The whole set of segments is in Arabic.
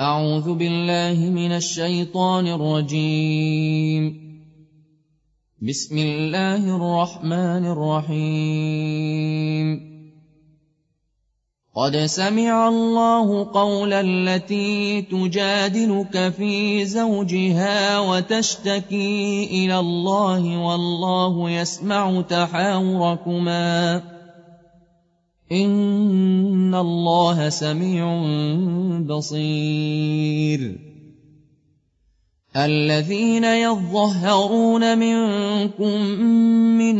أعوذ بالله من الشيطان الرجيم. بسم الله الرحمن الرحيم. قد سمع الله قول التي تجادلك في زوجها وتشتكي إلى الله والله يسمع تحاوركما إن الله سميع بصير. الذين يظهرون منكم من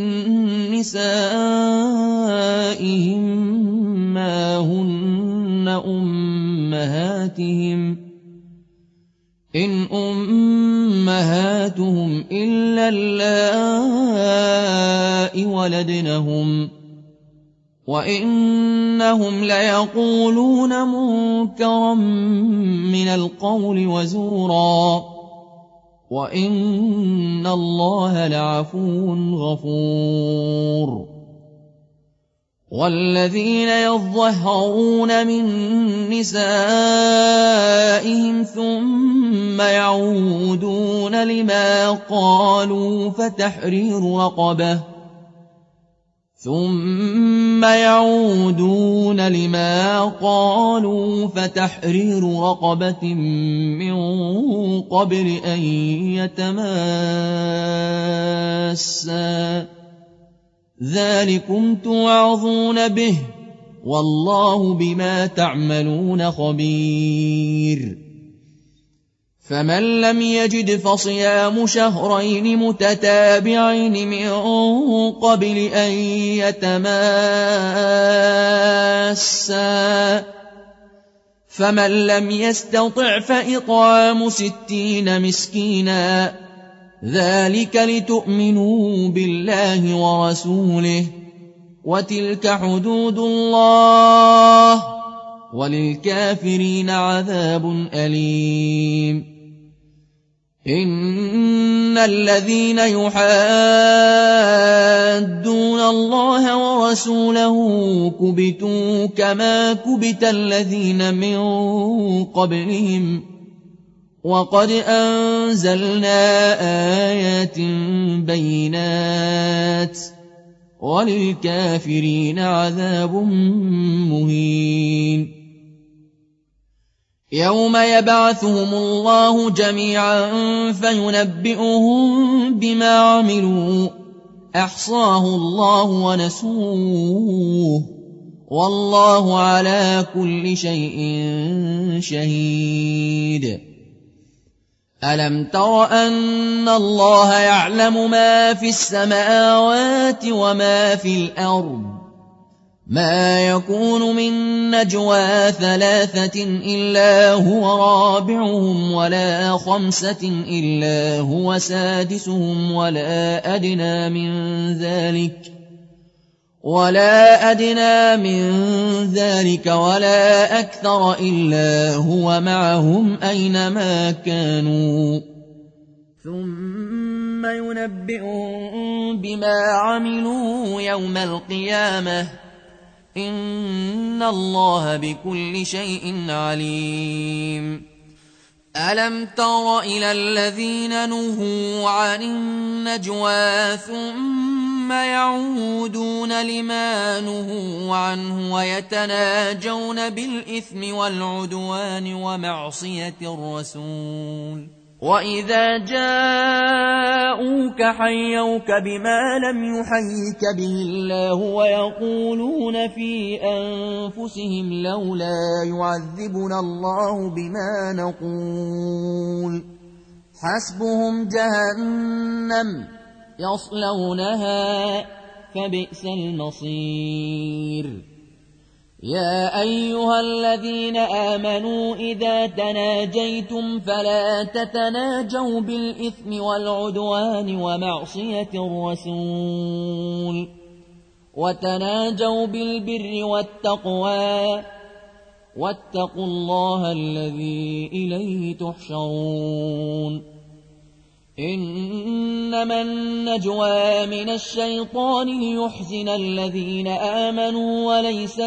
نسائهم ما هن أمهاتهم إن أمهاتهم إلا اللائي ولدنهم وإنهم ليقولون منكرا من القول وزورا وإن الله لعفو غفور. والذين يظهرون من نسائهم ثم يعودون لما قالوا فتحرير رقبة من قبل أن يتماسا ذلكم توعظون به والله بما تعملون خبير. فمن لم يجد فصيام شهرين متتابعين من قبل أن يتماسا فمن لم يستطع فإطعام 60 مسكينا ذلك لتؤمنوا بالله ورسوله وتلك حدود الله وللكافرين عذاب أليم. إن الذين يحادون الله ورسوله كبتوا كما كبت الذين من قبلهم وقد أنزلنا آيات بينات وللكافرين عذاب مهين. يوم يبعثهم الله جميعا فينبئهم بما عملوا أحصاه الله ونسوه والله على كل شيء شهيد. ألم تر أن الله يعلم ما في السماوات وما في الأرض ما يكون من نجوى 3 إلا هو رابعهم ولا 5 إلا هو سادسهم ولا أدنى من ذلك ولا أكثر إلا هو معهم أينما كانوا ثم ينبئهم بما عملوا يوم القيامة إن الله بكل شيء عليم. ألم تر إلى الذين نهوا عن النجوى ثم يعودون لما نهوا عنه ويتناجون بالإثم والعدوان ومعصية الرسول وإذا جاءوك حيوك بما لم يحيك به الله ويقولون في أنفسهم لولا يعذبنا الله بما نقول حسبهم جهنم يصلونها فبئس المصير. يا أيها الذين آمنوا إذا تناجيتم فلا تتناجوا بالإثم والعدوان ومعصية الرسول وتناجوا بالبر والتقوى واتقوا الله الذي إليه تحشرون. إنما النجوى من الشيطان ليحزن الذين آمنوا وليس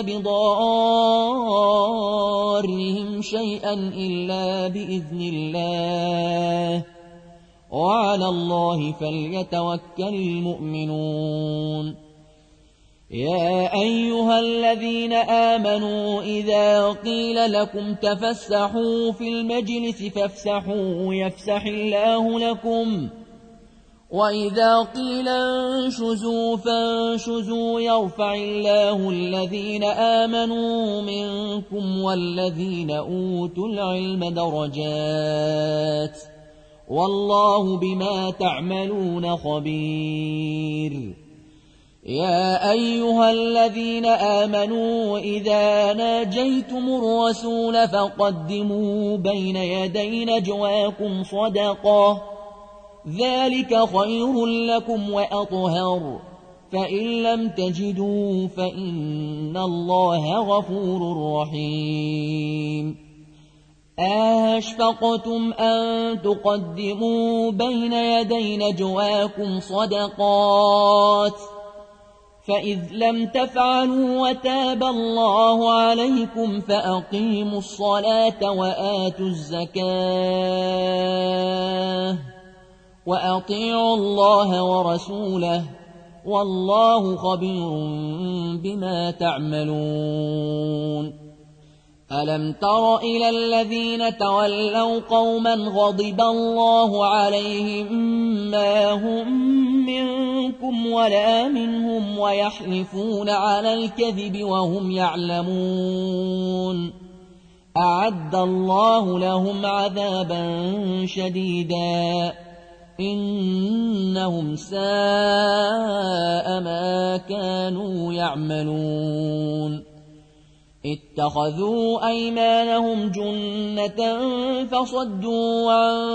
بضارهم شيئا إلا بإذن الله وعلى الله فليتوكل المؤمنون يا أيها الذين آمنوا إذا قيل لكم تفسحوا في المجلس فافسحوا يفسح الله لكم وإذا قيل انشزوا فانشزوا يرفع الله الذين آمنوا منكم والذين أوتوا العلم درجات والله بما تعملون خبير يا أيها الذين آمنوا إذا ناجيتم الرسول فقدموا بين يدي نجواكم صدقة ذلك خير لكم وأطهر فإن لم تجدوا فإن الله غفور رحيم أشفقتم أن تقدموا بين يدي نجواكم صدقات فإذ لم تفعلوا وتاب الله عليكم فأقيموا الصلاة وآتوا الزكاة وأطيعوا الله ورسوله والله خبير بما تعملون ألم تر إلى الذين تولوا قوما غضب الله عليهم ما هم منكم ولا منهم ويحلفون على الكذب وهم يعلمون أعد الله لهم عذابا شديدا إنهم ساء ما كانوا يعملون اتخذوا أيمانهم جنة فصدوا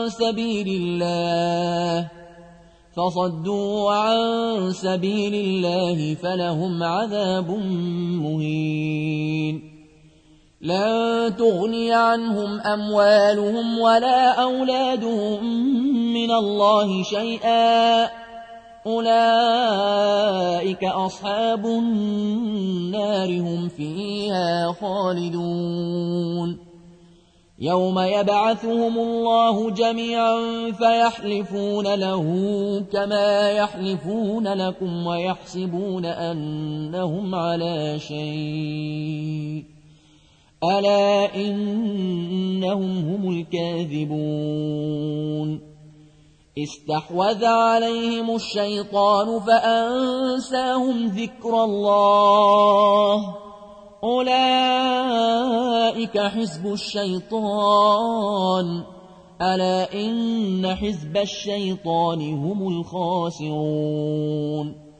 عن سبيل الله فلهم عذاب مهين لن تغني عنهم أموالهم ولا أولادهم من الله شيئا أولئك أصحاب النار هم فيها خالدون يوم يبعثهم الله جميعا فيحلفون له كما يحلفون لكم ويحسبون أنهم على شيء ألا إنهم هم الكاذبون استحوذ عليهم الشيطان فأنساهم ذكر الله أولئك حزب الشيطان ألا إن حزب الشيطان هم الخاسرون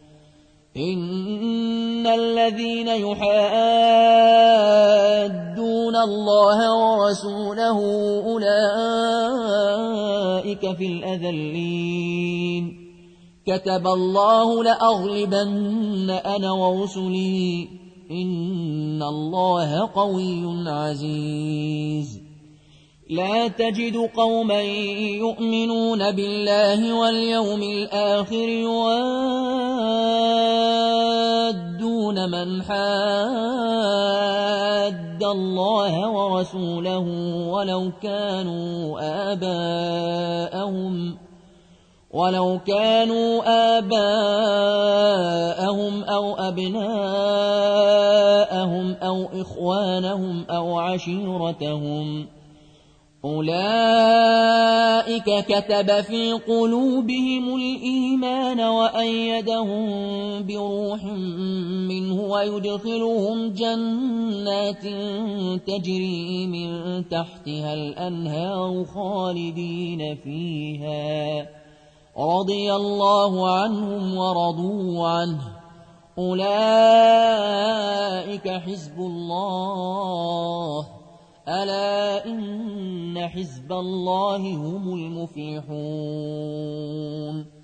إن الذين يحادون الله ورسوله أولئك في الأذلين كتب الله لأغلبن أنا ورسلي إن الله قوي عزيز لا تجد قوما يؤمنون بالله واليوم الآخر يوادون من حاد الله ورسوله ولو كانوا آباءهم أو أبناءهم أو إخوانهم أو عشيرتهم أولئك كتب في قلوبهم الإيمان وأيدهم بروح منه ويدخلهم جنات تجري من تحتها الأنهار خالدين فيها رضي الله عنهم ورضوا عنه أولئك حزب الله ألا إن حزب الله هم المفلحون